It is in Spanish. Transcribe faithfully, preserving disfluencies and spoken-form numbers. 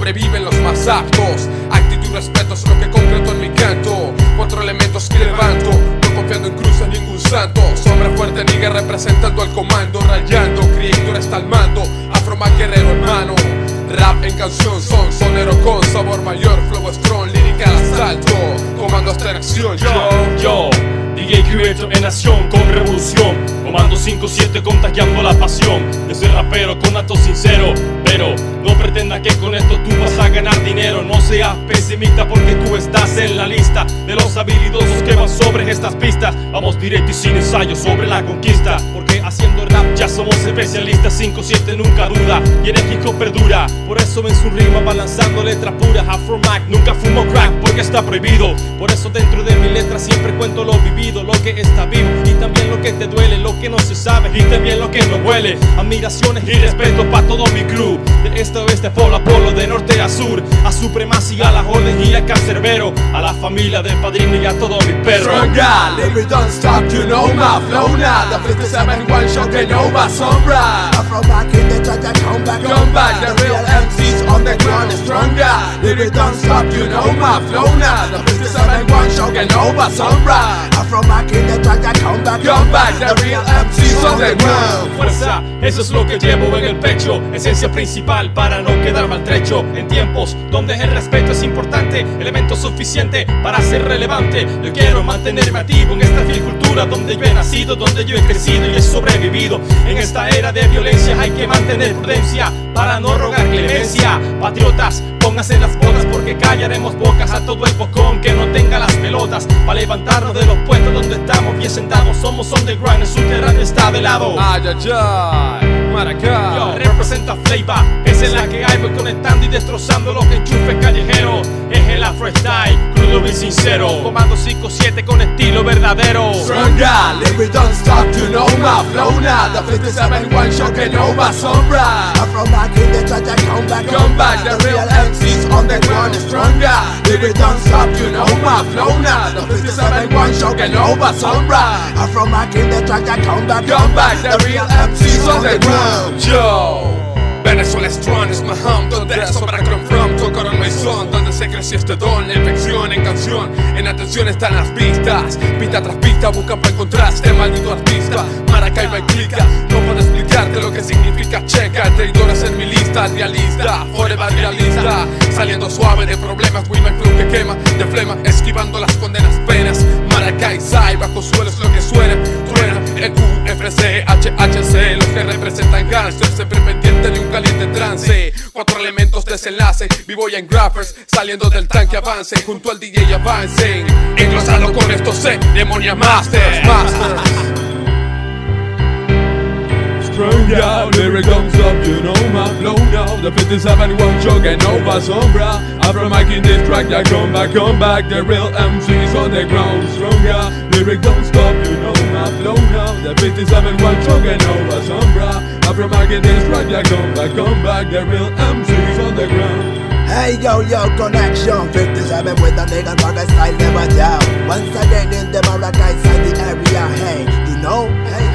sobreviven los más aptos. Actitud y respeto es lo que concreto en mi canto. Cuatro elementos que levanto, no confiando en cruz a ningún santo. Sombra fuerte, nigga representando al comando. Rayando, criatura está al mando. Afroman guerrero hermano. Rap en canción, son sonero con sabor mayor. Flow strong, lírica al asalto. Comando hasta en acción, yo, yo D J Cubierto en acción con revolución. Comando cinco siete contagiando la pasión. Yo soy rapero con acto sincero, pero no pretenda que con esto tú vas a ganar dinero. No seas pesimista porque tú estás en la lista de los habilidosos que van sobre estas pistas. Vamos directo y sin ensayo sobre la conquista, porque haciendo rap ya somos especialistas. Cinco siete nunca duda y en el hip hop perdura. Por eso en su rima va lanzando letras puras. Afro Mac nunca fumo crack porque está prohibido. Por eso dentro de mi letra siempre cuento lo vivido, lo que está vivo y también lo que te duele, lo que no se sabe y también lo que no huele. Admiraciones y respeto para todo mi crew, de este a oeste, polo a polo, de norte a sur, a supremacía, a las órdenes y a cancerbero, a la familia del padrino y a todos mis perros. Stronger, lyrics don't stop, you know my flow now. The fifty-seven one shot que no va sombra. Afro Mac in the track and come back, Come back, the real M Cs on the ground is stronger. Lyrics don't stop, you know my flow now. The fifty-seven one shot que no va sombra. Afro Mac in the track and come back, Come back, the real M Cs on the ground. Fuerza, eso es lo que llevo en el pecho, esencia principal para no quedar maltrecho. En tiempos donde el respeto es importante, elemento suficiente para ser relevante. Yo quiero mantenerme activo en esta agricultura donde yo he nacido, donde yo he crecido y he sobrevivido. En esta era de violencia hay que mantener prudencia para no rogar clemencia. Patriotas, pónganse las botas porque callaremos bocas a todo el bocón que no tenga las pelotas. Para levantarnos de los puestos donde estamos bien sentados. Somos underground, el subterráneo está de lado. Ay, ay, ay, Maracá. Yo representa Flavor, esa es la que hay. Voy conectando y destrozando los enchufes callejeros. Es el Afro Style, crudo y sincero. Comando cinco siete con estilo verdadero. Stronger, lyrics don't stop, you know my flow now. The fifty-seven one shot que no va sombra. Afro Mac in the track and come back, Come back, the real M Cs on the ground is stronger. Lyrics don't stop, you know my flow now. The fifty-seven one shot que no va sombra. Afro Mac in the track and come back, Come back, the real M Cs on the ground. Yo, Venezuela strong es my home, donde sobra chrome from, tocaron mi son, donde se creció este don, la infección en canción, en atención están las pistas, pista tras pista buscan para encontrar este maldito artista. Maracaibo y clica, no puedo explicarte lo que significa checa, traidores en mi lista, realista, forever realista, saliendo suave de problemas, with my flow que quema, de flema, esquivando las condenas penas. Maracay, Sai, bajo suelo es lo que suena, truena, el U F C, H H C, los que representan gangsters, siempre pendiente de un caliente trance. Cuatro elementos desenlace, vivo ya en grappers, saliendo del tanque avance, junto al D J avancen, englosado con estos ceremonias masters, masters. Stronger, lyric comes up, you know my flow now. The fifty-seven one shot que no va sombra. Afro Mac in this track, ya come back, come back. The real M Cs on the ground. Stronger, lyric don't stop, you know my flow now. The fifty-seven one shot que no va sombra. Afro Mac in this track, ya come back, come back. The real M Cs on the ground. Hey yo yo connection, fifty-seven with a nigga rock style never down. Once again in the Maracay side the area, hey, you know, hey.